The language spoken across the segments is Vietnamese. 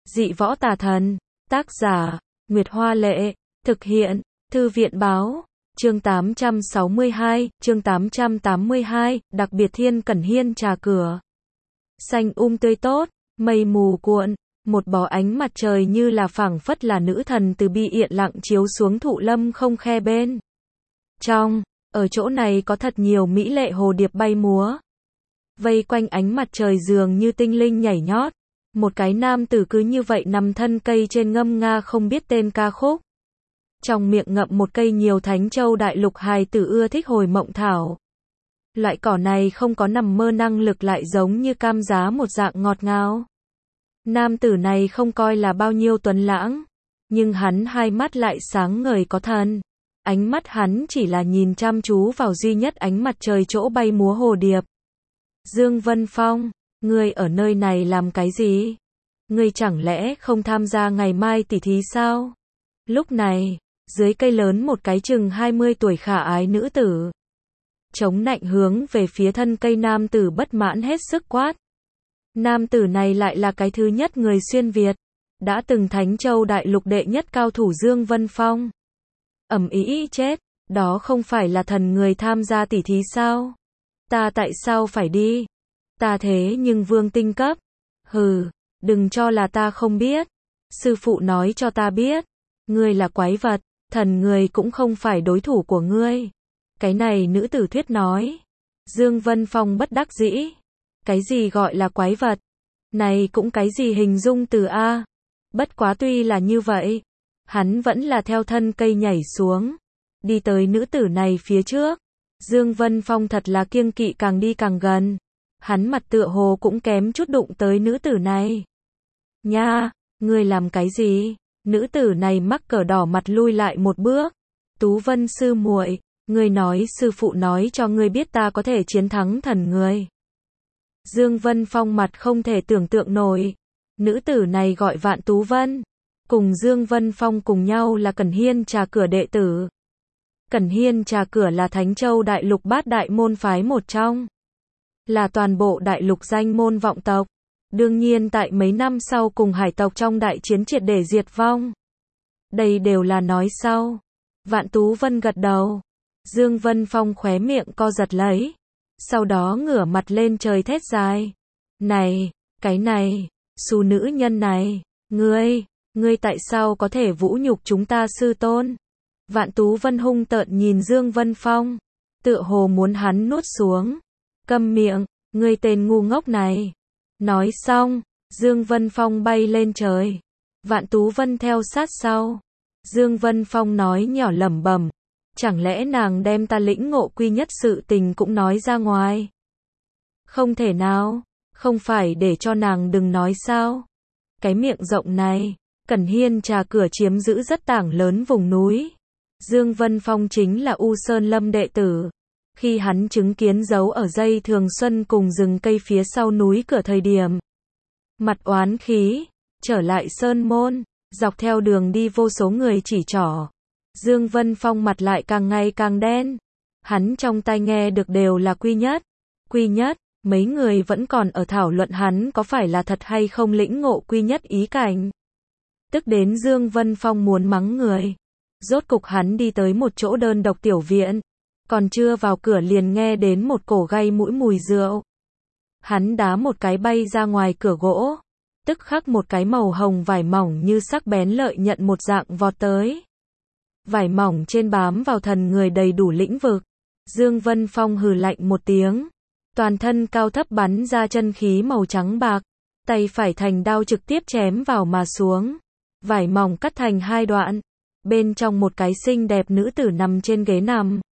Dị võ tà thần. Tác giả, Nguyệt Hoa Lệ. Thực hiện, Thư viện Báo. Chương 862, chương 882, đặc biệt Thiên Cẩn Hiên trà cửa. Xanh tươi tốt, mây mù cuộn, một bó ánh mặt trời như là phảng phất là nữ thần từ bi yên lặng chiếu xuống thụ lâm không khe bên. Ở chỗ này có thật nhiều mỹ lệ hồ điệp bay múa. Vây quanh ánh mặt trời dường như tinh linh nhảy nhót. Một cái nam tử cứ như vậy nằm thân cây trên ngâm nga không biết tên ca khúc. Trong miệng ngậm một cây nhiều Thánh Châu đại lục hài tử ưa thích hồi mộng thảo. Loại cỏ này không có nằm mơ năng lực lại giống như cam giá một dạng ngọt ngào. Nam tử này không coi là bao nhiêu tuấn lãng, nhưng hắn hai mắt lại sáng ngời có thần. Ánh mắt hắn chỉ là nhìn chăm chú vào duy nhất ánh mặt trời chỗ bay múa hồ điệp. Dương Vân Phong, ngươi ở nơi này làm cái gì? Ngươi chẳng lẽ không tham gia ngày mai tỉ thí sao? Lúc này, dưới cây lớn một cái chừng 20 tuổi khả ái nữ tử chống nạnh hướng về phía thân cây nam tử bất mãn hết sức quát. Nam tử này lại là cái thứ nhất người xuyên Việt, đã từng Thánh Châu đại lục đệ nhất cao thủ Dương Vân Phong. Ầm ĩ chết, đó không phải là thần người tham gia tỉ thí sao? Ta tại sao phải đi? Ta thế nhưng vương tinh cấp. Hừ, đừng cho là ta không biết. Sư phụ nói cho ta biết. Ngươi là quái vật, thần người cũng không phải đối thủ của ngươi. Cái này nữ tử thuyết nói. Dương Vân Phong bất đắc dĩ. Cái gì gọi là quái vật? Này cũng cái gì hình dung từ A. Bất quá tuy là như vậy, hắn vẫn là theo thân cây nhảy xuống, đi tới nữ tử này phía trước. Dương Vân Phong thật là kiêng kỵ càng đi càng gần. Hắn mặt tựa hồ cũng kém chút đụng tới nữ tử này. Nha, ngươi làm cái gì? Nữ tử này mắc cỡ đỏ mặt lui lại một bước. Tú Vân sư muội, ngươi nói sư phụ nói cho ngươi biết ta có thể chiến thắng thần người. Dương Vân Phong mặt không thể tưởng tượng nổi. Nữ tử này gọi Vạn Tú Vân, cùng Dương Vân Phong cùng nhau là Cẩn Hiên trà cửa đệ tử. Cẩn Hiên trà cửa là Thánh Châu đại lục bát đại môn phái một trong, là toàn bộ đại lục danh môn vọng tộc. Đương nhiên tại mấy năm sau cùng hải tộc trong đại chiến triệt để diệt vong. Đây đều là nói sau. Vạn Tú Vân gật đầu. Dương Vân Phong khóe miệng co giật lấy, sau đó ngửa mặt lên trời thét dài. Này, cái này, xù nữ nhân này, ngươi tại sao có thể vũ nhục chúng ta sư tôn? Vạn Tú Vân hung tợn nhìn Dương Vân Phong, tựa hồ muốn hắn nuốt xuống. Câm miệng, ngươi tên ngu ngốc này. Nói xong, Dương Vân Phong bay lên trời. Vạn Tú Vân theo sát sau. Dương Vân Phong nói nhỏ lẩm bẩm, chẳng lẽ nàng đem ta lĩnh ngộ quy nhất sự tình cũng nói ra ngoài? Không thể nào, không phải để cho nàng đừng nói sao? Cái miệng rộng này, Cẩn Hiên trà cửa chiếm giữ rất tảng lớn vùng núi. Dương Vân Phong chính là U Sơn Lâm đệ tử. Khi hắn chứng kiến dấu ở dây thường xuân cùng rừng cây phía sau núi cửa thời điểm, mặt oán khí, trở lại sơn môn, dọc theo đường đi vô số người chỉ trỏ. Dương Vân Phong mặt lại càng ngày càng đen. Hắn trong tai nghe được đều là quy nhất, mấy người vẫn còn ở thảo luận hắn có phải là thật hay không lĩnh ngộ quy nhất ý cảnh. Tức đến Dương Vân Phong muốn mắng người. Rốt cục hắn đi tới một chỗ đơn độc tiểu viện, còn chưa vào cửa liền nghe đến một cổ gây mũi mùi rượu. Hắn đá một cái bay ra ngoài cửa gỗ, tức khắc một cái màu hồng vải mỏng như sắc bén lợi nhận một dạng vọt tới. Vải mỏng trên bám vào thần người đầy đủ lĩnh vực. Dương Vân Phong hừ lạnh một tiếng, toàn thân cao thấp bắn ra chân khí màu trắng bạc, tay phải thành đao trực tiếp chém vào mà xuống. Vải mỏng cắt thành hai đoạn, bên trong một cái xinh đẹp nữ tử nằm trên ghế nằm.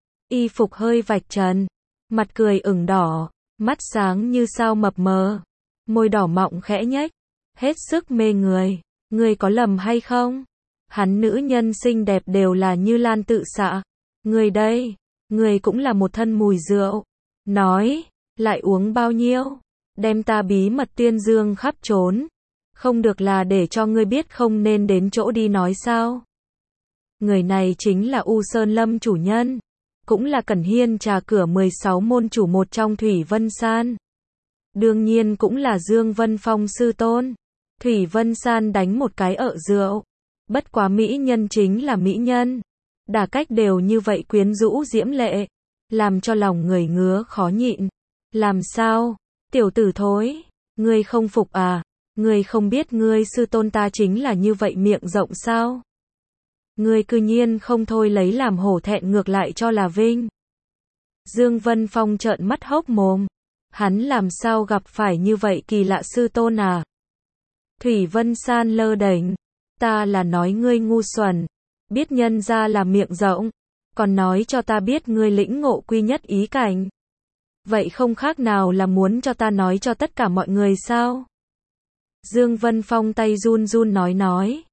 Y phục hơi vạch trần, mặt cười ửng đỏ, mắt sáng như sao mập mờ, môi đỏ mọng khẽ nhếch, hết sức mê người. Ngươi có lầm hay không? Hắn nữ nhân xinh đẹp đều là Như Lan tự xạ. Ngươi đây, ngươi cũng là một thân mùi rượu. Nói, lại uống bao nhiêu? Đem ta bí mật tuyên dương khắp trốn. Không được là để cho ngươi biết không nên đến chỗ đi nói sao? Người này chính là U Sơn Lâm chủ nhân, cũng là Cẩn Hiên trà cửa 16 môn chủ một trong Thủy Vân San. Đương nhiên cũng là Dương Vân Phong sư tôn. Thủy Vân San đánh một cái ợ rượu. Bất quá mỹ nhân chính là mỹ nhân. Đả cách đều như vậy quyến rũ diễm lệ. Làm cho lòng người ngứa khó nhịn. Làm sao? Tiểu tử thối. Ngươi không phục à? Ngươi không biết ngươi sư tôn ta chính là như vậy miệng rộng sao? Ngươi cư nhiên không thôi lấy làm hổ thẹn ngược lại cho là vinh. Dương Vân Phong trợn mắt hốc mồm. Hắn làm sao gặp phải như vậy kỳ lạ sư tôn à? Thủy Vân San lơ đễnh. Ta là nói ngươi ngu xuẩn. Biết nhân ra là miệng rộng. Còn nói cho ta biết ngươi lĩnh ngộ quy nhất ý cảnh. Vậy không khác nào là muốn cho ta nói cho tất cả mọi người sao? Dương Vân Phong tay run run nói.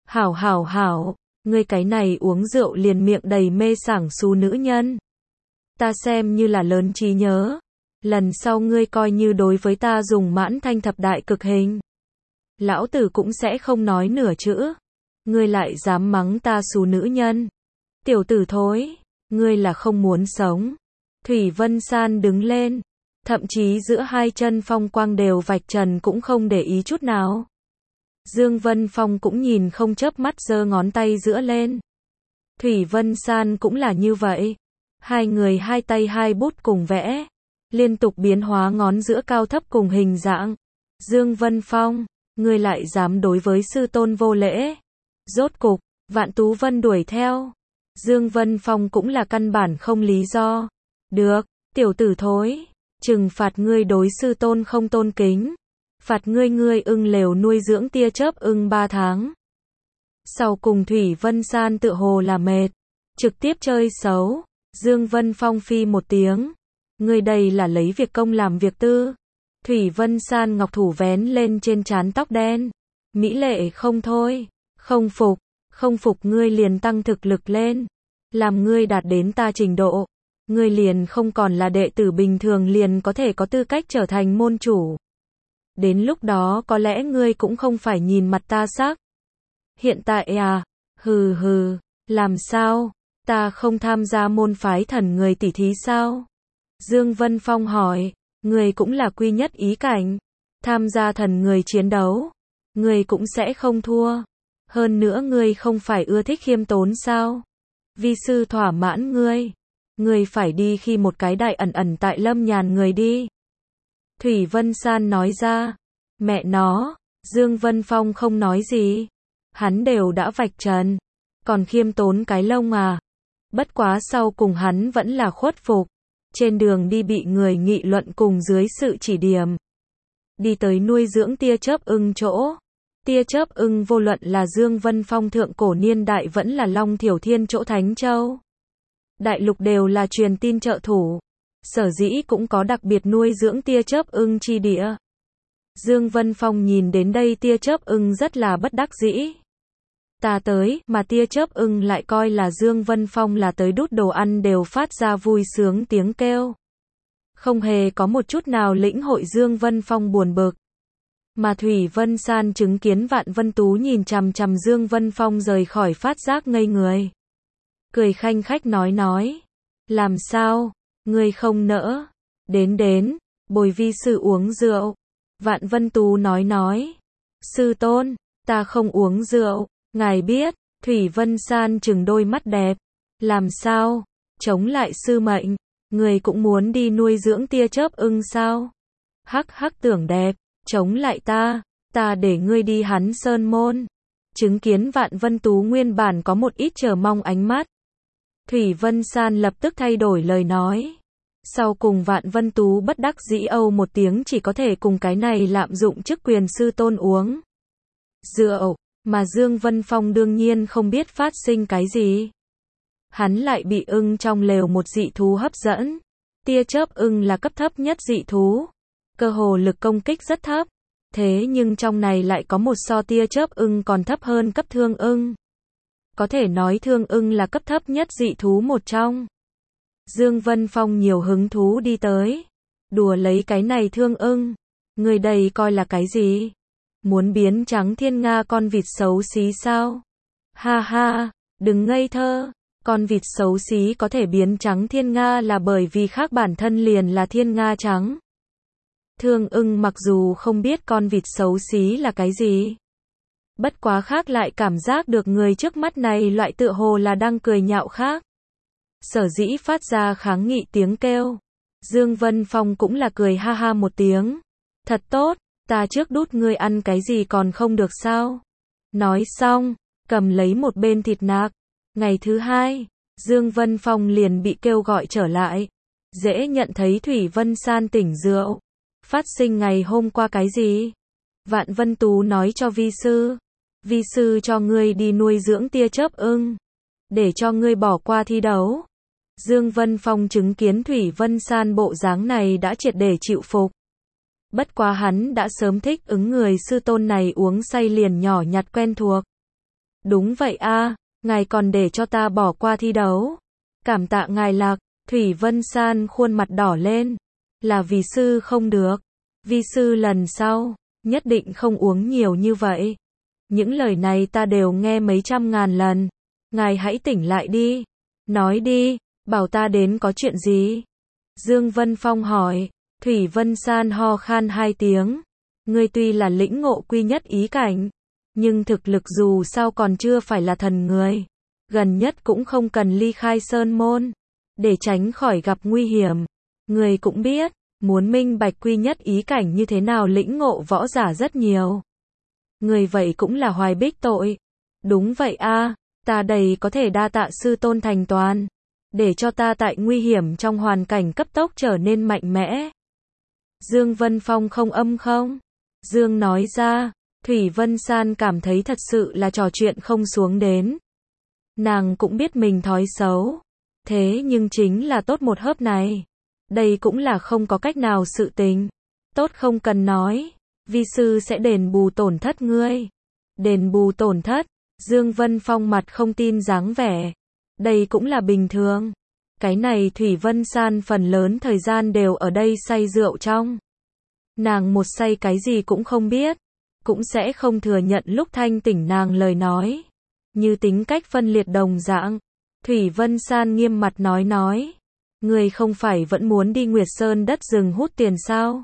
Hảo, ngươi cái này uống rượu liền miệng đầy mê sảng xú nữ nhân. Ta xem như là lớn trí nhớ. Lần sau ngươi coi như đối với ta dùng mãn thanh thập đại cực hình. Lão tử cũng sẽ không nói nửa chữ. Ngươi lại dám mắng ta xú nữ nhân. Tiểu tử thối, ngươi là không muốn sống. Thủy Vân San đứng lên. Thậm chí giữa hai chân phong quang đều vạch trần cũng không để ý chút nào. Dương Vân Phong cũng nhìn không chớp mắt giơ ngón tay giữa lên. Thủy Vân San cũng là như vậy. Hai người hai tay hai bút cùng vẽ. Liên tục biến hóa ngón giữa cao thấp cùng hình dạng. Dương Vân Phong, ngươi lại dám đối với sư tôn vô lễ. Rốt cục, Vạn Tú Vân đuổi theo. Dương Vân Phong cũng là căn bản không lý do. Được, tiểu tử thối. Trừng phạt ngươi đối sư tôn không tôn kính. Phạt ngươi ưng lều nuôi dưỡng tia chớp ưng 3 tháng. Sau cùng Thủy Vân San tự hồ là mệt. Trực tiếp chơi xấu. Dương Vân Phong phi một tiếng. Ngươi đây là lấy việc công làm việc tư. Thủy Vân San ngọc thủ vén lên trên trán tóc đen. Mỹ lệ không thôi. Không phục ngươi liền tăng thực lực lên. Làm ngươi đạt đến ta trình độ. Ngươi liền không còn là đệ tử bình thường liền có thể có tư cách trở thành môn chủ. Đến lúc đó có lẽ ngươi cũng không phải nhìn mặt ta sắc. Hiện tại à, hừ, làm sao, ta không tham gia môn phái thần người tỷ thí sao? Dương Vân Phong hỏi, ngươi cũng là quy nhất ý cảnh, tham gia thần người chiến đấu, ngươi cũng sẽ không thua. Hơn nữa ngươi không phải ưa thích khiêm tốn sao? Vi sư thỏa mãn ngươi phải đi khi một cái đại ẩn tại Lâm Nhàn người đi. Thủy Vân San nói ra, mẹ nó, Dương Vân Phong không nói gì. Hắn đều đã vạch trần, còn khiêm tốn cái lông à. Bất quá sau cùng hắn vẫn là khuất phục. Trên đường đi bị người nghị luận cùng dưới sự chỉ điểm. Đi tới nuôi dưỡng tia chớp ưng chỗ. Tia chớp ưng vô luận là Dương Vân Phong thượng cổ niên đại vẫn là Long Thiểu Thiên chỗ Thánh Châu. Đại lục đều là truyền tin trợ thủ. Sở dĩ cũng có đặc biệt nuôi dưỡng tia chớp ưng chi địa. Dương Vân Phong nhìn đến đây tia chớp ưng rất là bất đắc dĩ. Ta tới, mà tia chớp ưng lại coi là Dương Vân Phong là tới đút đồ ăn đều phát ra vui sướng tiếng kêu. Không hề có một chút nào lĩnh hội Dương Vân Phong buồn bực. Mà Thủy Vân San chứng kiến Vạn Vân Tú nhìn chằm chằm Dương Vân Phong rời khỏi phát giác ngây người. Cười khanh khách nói. Làm sao, ngươi không nỡ. Đến, bồi vi sư uống rượu. Vạn Vân Tú nói. Sư tôn, ta không uống rượu, ngài biết. Thủy Vân San trừng đôi mắt đẹp. Làm sao, chống lại sư mệnh, người cũng muốn đi nuôi dưỡng tia chớp ưng sao? Hắc tưởng đẹp, chống lại ta để ngươi đi hắn sơn môn. Chứng kiến Vạn Vân Tú nguyên bản có một ít chờ mong ánh mắt. Thủy Vân San lập tức thay đổi lời nói. Sau cùng Vạn Vân Tú bất đắc dĩ âu một tiếng chỉ có thể cùng cái này lạm dụng chức quyền sư tôn uống rượu, mà Dương Vân Phong đương nhiên không biết phát sinh cái gì. Hắn lại bị ưng trong lều một dị thú hấp dẫn. Tia chớp ưng là cấp thấp nhất dị thú. Cơ hồ lực công kích rất thấp. Thế nhưng trong này lại có một so tia chớp ưng còn thấp hơn cấp thương ưng. Có thể nói thương ưng là cấp thấp nhất dị thú một trong. Dương Vân Phong nhiều hứng thú đi tới. Đùa lấy cái này thương ưng. Người đây coi là cái gì? Muốn biến trắng thiên nga con vịt xấu xí sao? Ha, đừng ngây thơ. Con vịt xấu xí có thể biến trắng thiên nga là bởi vì khác bản thân liền là thiên nga trắng. Thương Ưng mặc dù không biết con vịt xấu xí là cái gì, bất quá khác lại cảm giác được người trước mắt này loại tựa hồ là đang cười nhạo khác. Sở dĩ phát ra kháng nghị tiếng kêu. Dương Vân Phong cũng là cười ha ha một tiếng. Thật tốt, ta trước đút ngươi ăn cái gì còn không được sao? Nói xong, cầm lấy một bên thịt nạc. Ngày thứ hai, Dương Vân Phong liền bị kêu gọi trở lại. Dễ nhận thấy Thủy Vân San tỉnh rượu. Phát sinh ngày hôm qua cái gì? Vạn Vân Tú nói cho vi sư. Vi sư cho ngươi đi nuôi dưỡng tia chớp ưng. Để cho ngươi bỏ qua thi đấu. Dương Vân Phong chứng kiến Thủy Vân San bộ dáng này đã triệt để chịu phục. Bất quá hắn đã sớm thích ứng người sư tôn này uống say liền nhỏ nhặt quen thuộc. Đúng vậy a, ngài còn để cho ta bỏ qua thi đấu. Cảm tạ ngài Lạc. Thủy Vân San khuôn mặt đỏ lên. Là vì sư không được. Vi sư lần sau, nhất định không uống nhiều như vậy. Những lời này ta đều nghe mấy trăm ngàn lần. Ngài hãy tỉnh lại đi. Nói đi, bảo ta đến có chuyện gì? Dương Vân Phong hỏi. Thủy Vân San ho khan hai tiếng. Ngươi tuy là lĩnh ngộ quy nhất ý cảnh, nhưng thực lực dù sao còn chưa phải là thần người. Gần nhất cũng không cần ly khai sơn môn. Để tránh khỏi gặp nguy hiểm. Người cũng biết, muốn minh bạch quy nhất ý cảnh như thế nào lĩnh ngộ võ giả rất nhiều. Người vậy cũng là hoài bích tội. Đúng vậy a, ta đầy có thể đa tạ sư tôn thành toàn. Để cho ta tại nguy hiểm trong hoàn cảnh cấp tốc trở nên mạnh mẽ. Dương Vân Phong không âm không? Dương nói ra, Thủy Vân San cảm thấy thật sự là trò chuyện không xuống đến. Nàng cũng biết mình thói xấu. Thế nhưng chính là tốt một hớp này. Đây cũng là không có cách nào sự tình. Tốt không cần nói. Vi sư sẽ đền bù tổn thất ngươi. Đền bù tổn thất. Dương Vân Phong mặt không tin dáng vẻ. Đây cũng là bình thường. Cái này Thủy Vân San phần lớn thời gian đều ở đây say rượu trong. Nàng một say cái gì cũng không biết. Cũng sẽ không thừa nhận lúc thanh tỉnh nàng lời nói. Như tính cách phân liệt đồng dạng. Thủy Vân San nghiêm mặt nói. Người không phải vẫn muốn đi Nguyệt Sơn đất rừng hút tiền sao?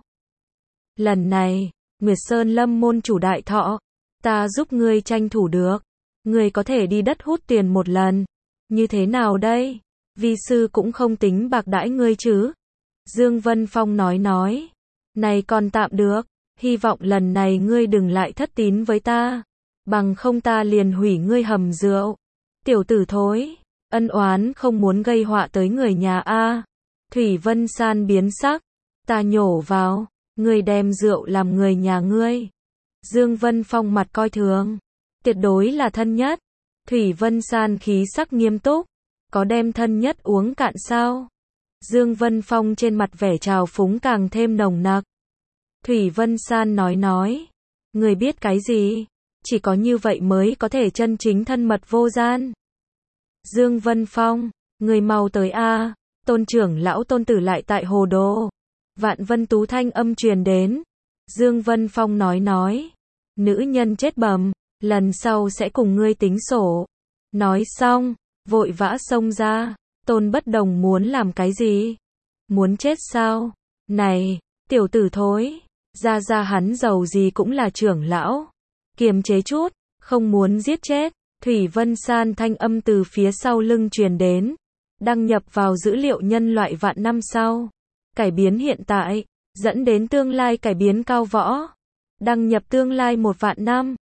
Lần này, Nguyệt Sơn lâm môn chủ đại thọ. Ta giúp ngươi tranh thủ được. Ngươi có thể đi đất hút tiền một lần. Như thế nào đây? Vi sư cũng không tính bạc đãi ngươi chứ. Dương Vân Phong nói. Này còn tạm được. Hy vọng lần này ngươi đừng lại thất tín với ta. Bằng không ta liền hủy ngươi hầm rượu. Tiểu tử thối. Ân oán không muốn gây họa tới người nhà a. Thủy Vân San biến sắc. Ta nhổ vào. Ngươi đem rượu làm người nhà ngươi. Dương Vân Phong mặt coi thường. Tuyệt đối là thân nhất. Thủy Vân San khí sắc nghiêm túc. Có đem thân nhất uống cạn sao? Dương Vân Phong trên mặt vẻ trào phúng càng thêm nồng nặc. Thủy Vân San nói. Người biết cái gì? Chỉ có như vậy mới có thể chân chính thân mật vô gian. Dương Vân Phong, người mau tới a, Tôn trưởng lão Tôn tử lại tại hồ đồ. Vạn Vân Tú thanh âm truyền đến. Dương Vân Phong nói. Nữ nhân chết bầm, lần sau sẽ cùng ngươi tính sổ. Nói xong, vội vã xông ra. Tôn Bất Đồng muốn làm cái gì? Muốn chết sao? Này, tiểu tử thối, ra hắn giàu gì cũng là trưởng lão. Kiềm chế chút, không muốn giết chết. Thủy Vân San thanh âm từ phía sau lưng truyền đến. Đăng nhập vào dữ liệu nhân loại vạn năm sau. Cải biến hiện tại, dẫn đến tương lai cải biến cao võ. Đăng nhập tương lai 1 vạn năm.